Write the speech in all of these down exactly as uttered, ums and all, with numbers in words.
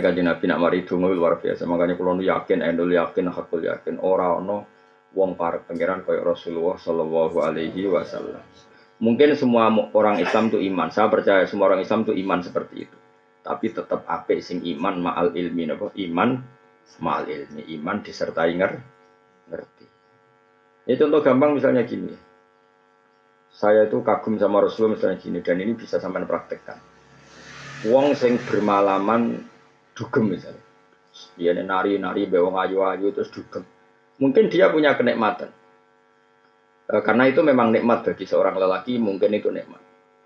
Kanjeng Nabi nak mari donga luar biasa. Makanya kula nu yakin, endul yakin, hakul yakin ora ana wong parek pangeran kaya Rasulullah sallallahu alaihi wasallam. Mungkin semua orang Islam itu iman. Saya percaya semua orang Islam itu iman seperti itu. Tapi tetap apik sing iman ma'al ilmi napa? Iman ma'al ilmi, iman disertai ngerti. Ya contoh gampang misalnya gini. Saya itu kagum sama Rasulullah misalnya gini dan ini bisa sampean praktekkan. Wong sing bermalaman dugem misalnya. Dia nari-nari bewong ayu-ayu terus dugem. Mungkin dia punya kenikmatan. E, karena itu memang nikmat bagi seorang lelaki, mungkin itu nikmat.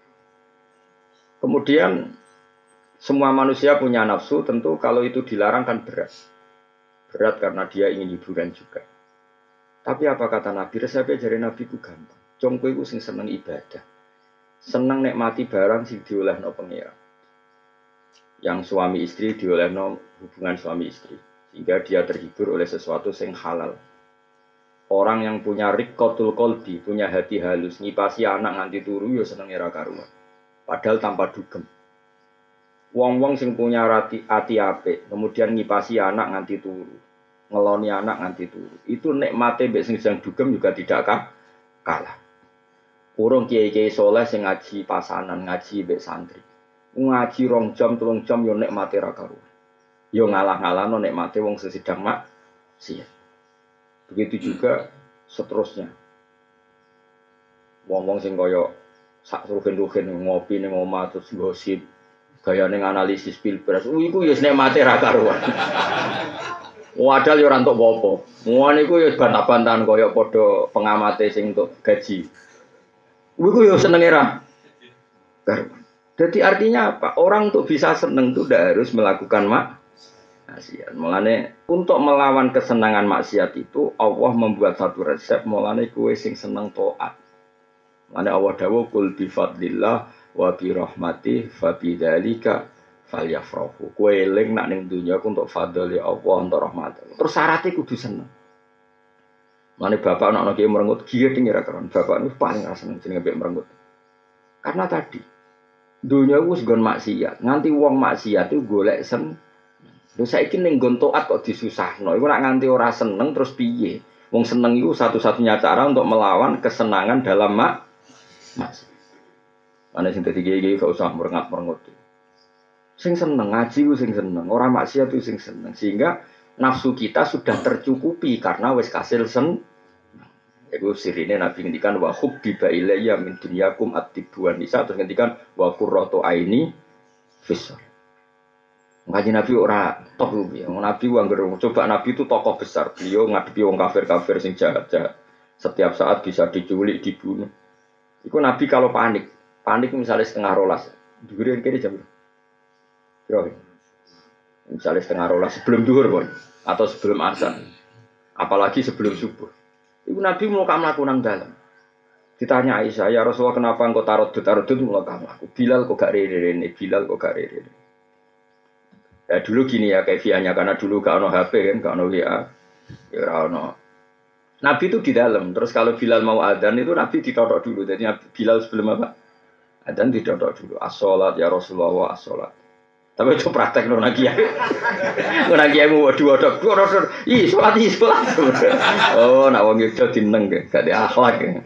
Kemudian semua manusia punya nafsu, tentu kalau itu dilarang kan berat. Berat karena dia ingin hiburan juga. Tapi apa kata Nabi? Resepnya dari Nabi itu gampang. Congko itu sing seneng ibadah. Seneng nikmati barang sing diolehno pengira. Yang suami istri diolehno hubungan suami istri. Sehingga dia terhibur oleh sesuatu yang halal. Orang yang punya riqqatul qalbi, punya hati halus, ngipasi anak nganti turu ya seneng ora karuan. Padahal tanpa dugem. Wong-wong sing punya hati ati apik, kemudian ngipasi anak nganti turu, ngeloni anak nganti turu. Itu nikmate mbek sing sedang dugem juga tidak kalah. Urung kiai-kiai saleh sing ngaji pasanan, ngaji mbek santri. Ngaji rong jam, telung jam yo nikmate ra karuan. Yo ngalah-ngalahno nikmate wong sedang maksiat. Begitu juga seterusnya. Wong-wong sing kaya sak rugen-rugen ngopi ning omah terus gosip, gayane analisis pilpres. Uh iku ya nikmate ra karuan. Wadal yo ora entuk apa-apa. Ngono iku ya bantah-bantahan kaya padha pengamate sing entuk gaji. Iku yo senenge ra karuan. Jadi artinya apa? Orang untuk bisa seneng itu tidak harus melakukan maksiat. Mulane untuk melawan kesenangan maksiat itu Allah membuat satu resep. Mulane kue sing seneng taat. Mulane Allah dawuh kul bi fadlillah wa bi rahmatih fa bidzalika falyafrahu. Kue eling nak ning dunya ku untuk fadl ya Allah untuk rahmat. Terus syaratnya kudu seneng. Mulane bapak ana ana ki merengut giye ding ora keren. Bapak niku paling ra seneng jenenge mbek merengut. Karena tadi dunia wis nggon maksiat, nganti wong maksiat itu golek sen. Lha saiki ning nggon taat kok disusahno. Iku nek nganti ora seneng terus piye? Wong seneng iku satu-satunya cara untuk melawan kesenangan dalam mak maksiat. Ana sing dadi kiai-kiai gak usah merengat-merengut. Sing seneng ngaji ku sing seneng, ora maksiat ku sing seneng. Sehingga nafsu kita sudah tercukupi karena wis kasil sen. Iku sirine Nabi ngendikan wa hubbiba ilayya min dunyakum at-tibwan nisa terus ngendikan wa qurratu aini fisar. Ngaji Nabi ora top piye. Nabi wangger coba Nabi itu tokoh besar. Beliau ngadepi wong kafir-kafir sing jahat-jahat. Setiap saat bisa diculik, dibunuh. Iku Nabi kalau panik, panik misalnya setengah rolas. Dhuwure kene jam. Yo. Misalnya setengah rolas sebelum zuhur, Bon, atau sebelum azan. Apalagi sebelum subuh. Ibu Nabi mau kamu laku nang dalam. Ditanya Aisyah, ya Rasulullah kenapa engkau tarodut tarodut mau kamu laku? Bilal kok gak rere ini, Bilal kok gak rere. Ya dulu gini ya kaifiahnya karena dulu gak ono H P kan, gak ono W A, ya ono. Nabi itu di dalam. Terus kalau Bilal mau adzan itu Nabi ditodok dulu. Jadi Bilal sebelum apa? Adzan ditodok dulu. As-sholat ya Rasulullah as-sholat. Tapi itu praktek nona kiai. Nona kiai mau dua-dua, dua-dua. Ih, sholat, ih, sholat. Oh, nak wong itu dineng ke, gak ada akhlak ya.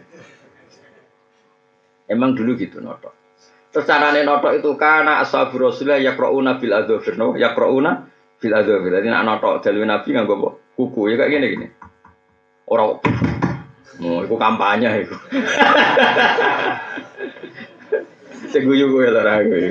Emang dulu gitu notok. Terus carane notok itu karena ashabu Rasulullah yaqrauna bil adzafir, no? Yaqrauna bil adzafir. Jadi nak notok dalil Nabi nganggo apa? Kuku ya kayak gini gini. Ora. Oh, itu kampanye itu. Seguyu gue lara gue.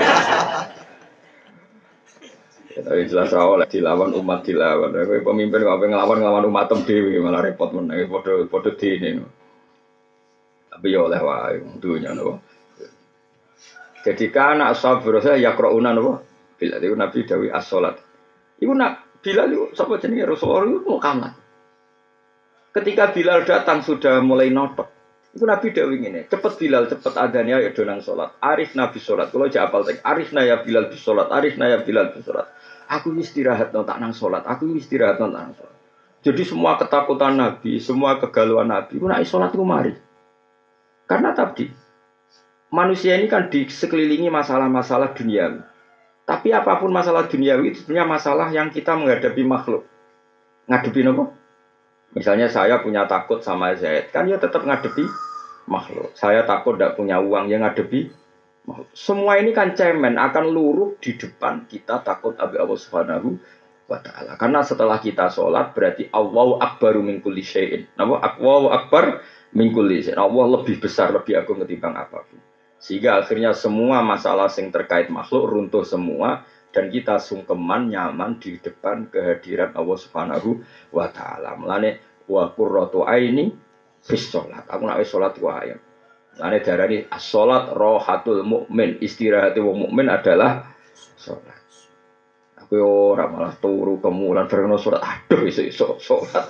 Tapi jelas awal dilawan umat dilawan. Kowe pemimpin kok ngelawan ngelawan umat tem dhewe malah repot men. Padha padha dene. Tapi ya oleh wae dunya napa. Jadi kana ashabur saya yaqrauna napa? Bila itu Nabi dawuh as-salat. Iku nak Bilal itu sapa jenenge Rasulullah itu mau kamat. Ketika Bilal datang sudah mulai notok. Iku Nabi dawuh ngene, cepet Bilal cepet adzannya ya do nang salat. Arif Nabi salat. Kalau aja apal tek arifna ya Bilal bis salat, arifna ya Bilal bis salat. Aku istirahat no tak nang salat, aku istirahat no tak nang salat. Jadi semua ketakutan Nabi, semua kegalauan Nabi, ku nek salat ku mari. Karena tadi manusia ini kan di sekelilingi masalah-masalah dunia. Tapi apapun masalah duniawi itu sebenarnya masalah yang kita menghadapi makhluk. Ngadepi apa? Misalnya saya punya takut sama Zaid, kan ya tetap ngadepi makhluk. Saya takut tidak punya uang, yang ngadepi makhluk. Semua ini kan cemen, akan luruh di depan kita takut abi Allah Subhanahu wa ta'ala. Karena setelah kita sholat berarti Allahu akbaru min kulli syai'in. Allahu akbar min kulli syai'in. Allah lebih besar, lebih agung ketimbang apapun. Sehingga akhirnya semua masalah yang terkait makhluk runtuh semua dan kita sungkeman nyaman di depan kehadiran Allah Subhanahu wa taala. Mulane wa qurratu aini fis shalat. Aku nek wis salat ku ayem. Mulane darani as-shalat rohatul mukmin. Istirahat wong mukmin adalah salat. Aku ora malah turu kemulan bareng salat. Aduh iso-iso salat.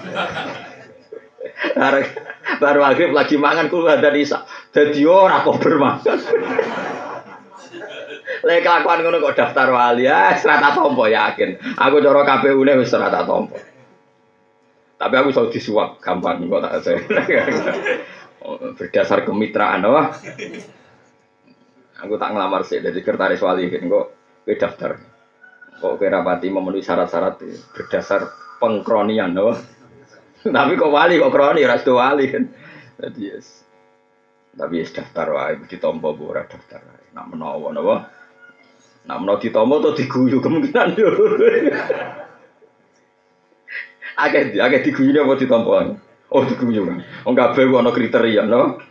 Baru maghrib lagi mangan kulo ada isa. Dadi ora kok bermakan. Lek kelakuan ngono kok daftar wali ya serata tompo yakin. Aku cara K P U-ne wis serata tompo. Tapi aku iso disuap gampang kok tak saya. Berdasar kemitraan wah. Aku tak ngelamar sih dari sekretaris wali kok kowe daftar. Kok kira pati memenuhi syarat-syarat berdasar pengkronian wah. Tapi kok wali kok kroni ora sedo wali kan. Dadi yes. Tapi yes daftar wae ditampa ora daftar wae. Nak menawa napa? Nak menawa ditampa to diguyu kemungkinan yo. Agak agak diguyu apa ditampa? Oh diguyu kan. Wong kabeh ana kriteria no.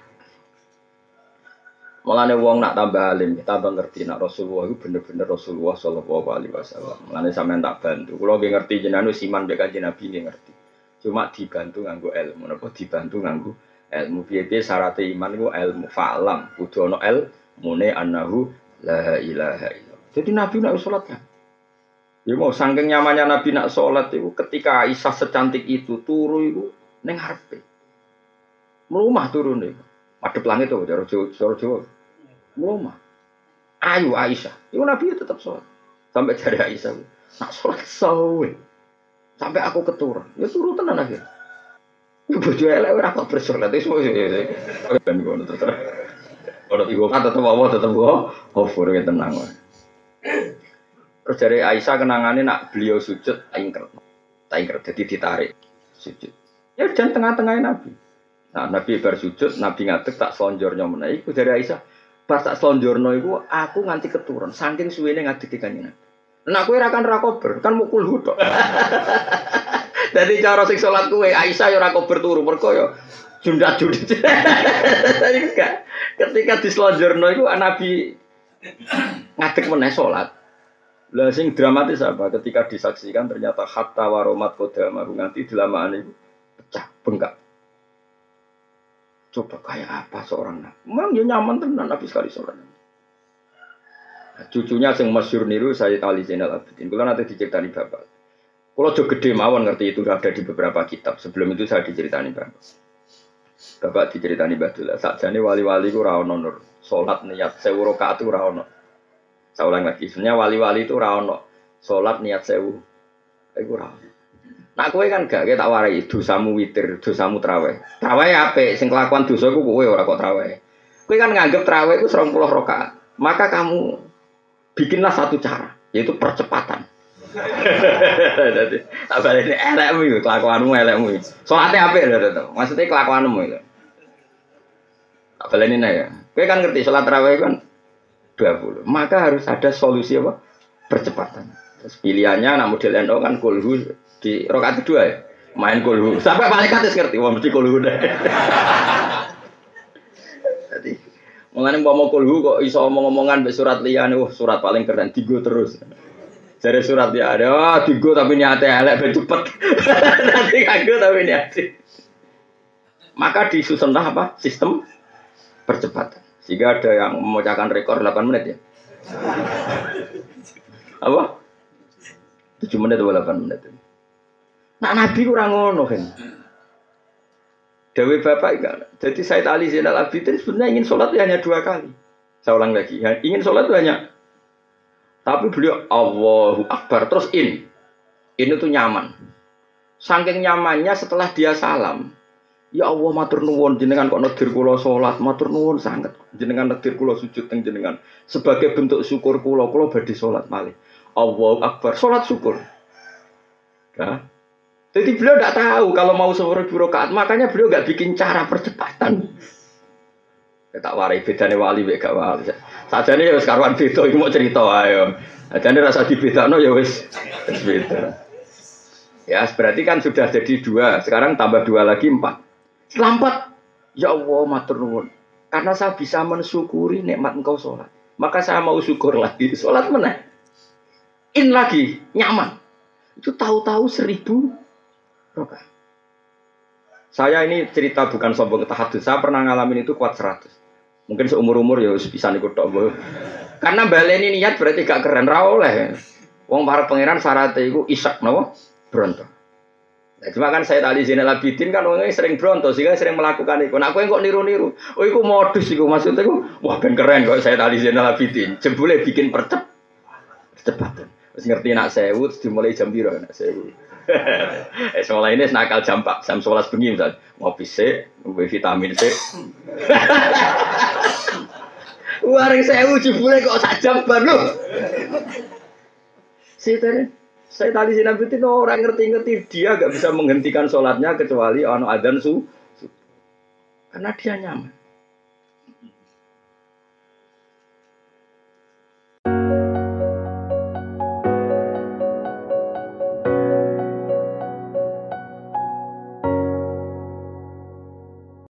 Mulane wong nak tambah alim, tambah ngerti nak Rasulullah itu bener-bener Rasulullah sallallahu alaihi wasallam. Mulane sampean tak bantu. Kula nggih ngerti jenengan wis iman mek Kanjeng Nabi nggih ngerti. Cuma dibantu nganggo ilmu, napa dibantu nganggo ilmu. Piye-piye syarat iman iku ilmu fa'lam, kudu ana ilmune annahu la ilaha illallah. Jadi Nabi nak salat kan. Ya mau saking nyamannya Nabi nak salat itu ketika Aisyah secantik itu turu itu ning ngarepe. Mlumah turune. Madhep langit to cara Jawa. Mlumah. Ayu Aisyah. Iku Nabi tetap salat. Sampai jare Aisyah, nak salat sawe. Sampai aku keturun, ya turu tenan akhir. Ya bojo elek ora kok bersolat wis wis. Ben ngono to. Ora iku kata tetep apa tetep kok over ya tenang wae. Terus dari Aisyah kenangane nak beliau sujud ingkret. Tak ingkret jadi ditarik sujud. Ya dan tengah-tengahnya Nabi. Nah, Nabi bar sujud, Nabi ngadeg tak slonjornya meneh iku dari Aisyah. Pas tak slonjorno iku aku nganti keturun saking suwene ngadeg kanjeng Nabi. Nah kowe ra kan ra kober, kan mukul hudok. Dadi cara sing salat kowe Aisyah ya ora kober turu mergo ya jundak-jundik. Tadi enggak. Ketika dislonjorno iku Nabi ngadeg meneh salat. Lah sing dramatis apa? Ketika disaksikan ternyata hatta waromat qodamahu nganti delamaan itu pecah, bengkak. Coba kayak apa seorang Nabi? Memang ya nyaman tenan Nabi sekali salat. Cucunya yang masyhur niru Sayyid Ali Zainal Abidin. Kalau nanti diceritani bapak. Kalau jauh gede mawon ngerti itu ada di beberapa kitab. Sebelum itu saya diceritani bapak. Bapak diceritani Badullah. Sakjane wali-wali ku ra ono nur. Salat niat sewu rakaat itu ra ono. Saya ulang lagi. Sebenarnya wali-wali itu ra ono. Salat niat sewu. Iku ra ono. Nak kowe kan gak tak warai dosamu witir, dosamu traweh. Traweh apik, sing kelakuan dosa iku kowe ora kok traweh. Kowe kan nganggep traweh iku serong puluh rakaat. Maka kamu bikinlah satu cara, yaitu percepatan. Jadi, apa ini elekmu itu, kelakuanmu elekmu itu. Solatnya apa ya, maksudnya kelakuanmu itu. Apa ini ya? Kau kan ngerti, sholat tarawih kan dua puluh. Maka harus ada solusi apa? Percepatan. Terus pilihannya, nah model N O kan kulhu di rakaat kedua ya, main kulhu. Sampai malaikat ngerti, wah mesti kulhu deh. Jadi mengenai mau kulhu kok iso omong-omongan be surat liyane, wah surat paling keren digo terus. Jadi surat ya ada, oh, digo tapi niate elek ben cepet. Nanti kagak tapi niate. Maka disusunlah apa? Sistem percepatan. Sehingga ada yang memecahkan rekor delapan menit ya. Apa? tujuh menit atau delapan menit. Nah, Nabi kurang ngono kan. Dewi Bapak enggak. Jadi Sayyid Ali Zainal Abidin sebenarnya ingin sholat hanya dua kali. Saya ulang lagi. Ingin sholat hanya. Tapi beliau Allahu Akbar terus in. Ini tuh nyaman. Saking nyamannya setelah dia salam. Ya Allah matur nuwun jenengan kok nedir kula salat, matur nuwun sanget. Jenengan nedir kula sujud teng jenengan. Sebagai bentuk syukur kula, kula badhe salat malih. Allahu Akbar, salat syukur. Ya. Jadi beliau tidak tahu kalau mau seribu rakaat, makanya beliau nggak bikin cara percepatan. Ya, tak warai bedane wali mek gak wali. Sajane ya wis karuan beda iki mau cerita ayo. Sajane rasa dibedakno ya wis wis beda. Ya, berarti kan sudah jadi dua, sekarang tambah dua lagi empat. Selampat, ya Allah matur nuwun. Karena saya bisa mensyukuri nikmat engkau sholat, maka saya mau syukur lagi, sholat meneh. In lagi, nyaman. Itu tahu-tahu seribu rakaat. Saya ini cerita bukan sombong tahadus, saya pernah ngalamin itu kuat seratus. Mungkin seumur-umur ya bisa ikut tok. Karena baleni niat berarti gak keren ra oleh. Wong para pangeran syaratnya iku isak napa? Bronto. Nah, cuma kan saya tadi Zainal Abidin kan orangnya sering bronto sehingga sering melakukan itu. Nah, aku yang kok niru-niru. Oh, itu modus itu maksudnya. Itu, wah, ben keren kok saya tadi Zainal Abidin. Jebule bikin percep, percepatan. Terus ngerti nak sewu, dimulai jam biru nak sewu. eh, sekolah ini nakal jam pak, jam sebelas bengi misal. Ngopi C, ngopi vitamin C. Warung sewu jebule kok sak jam baru. Situ saya tadi Zainal Abidin orang ngerti-ngerti dia gak bisa menghentikan sholatnya kecuali ono adzan su, su. Karena dia nyaman.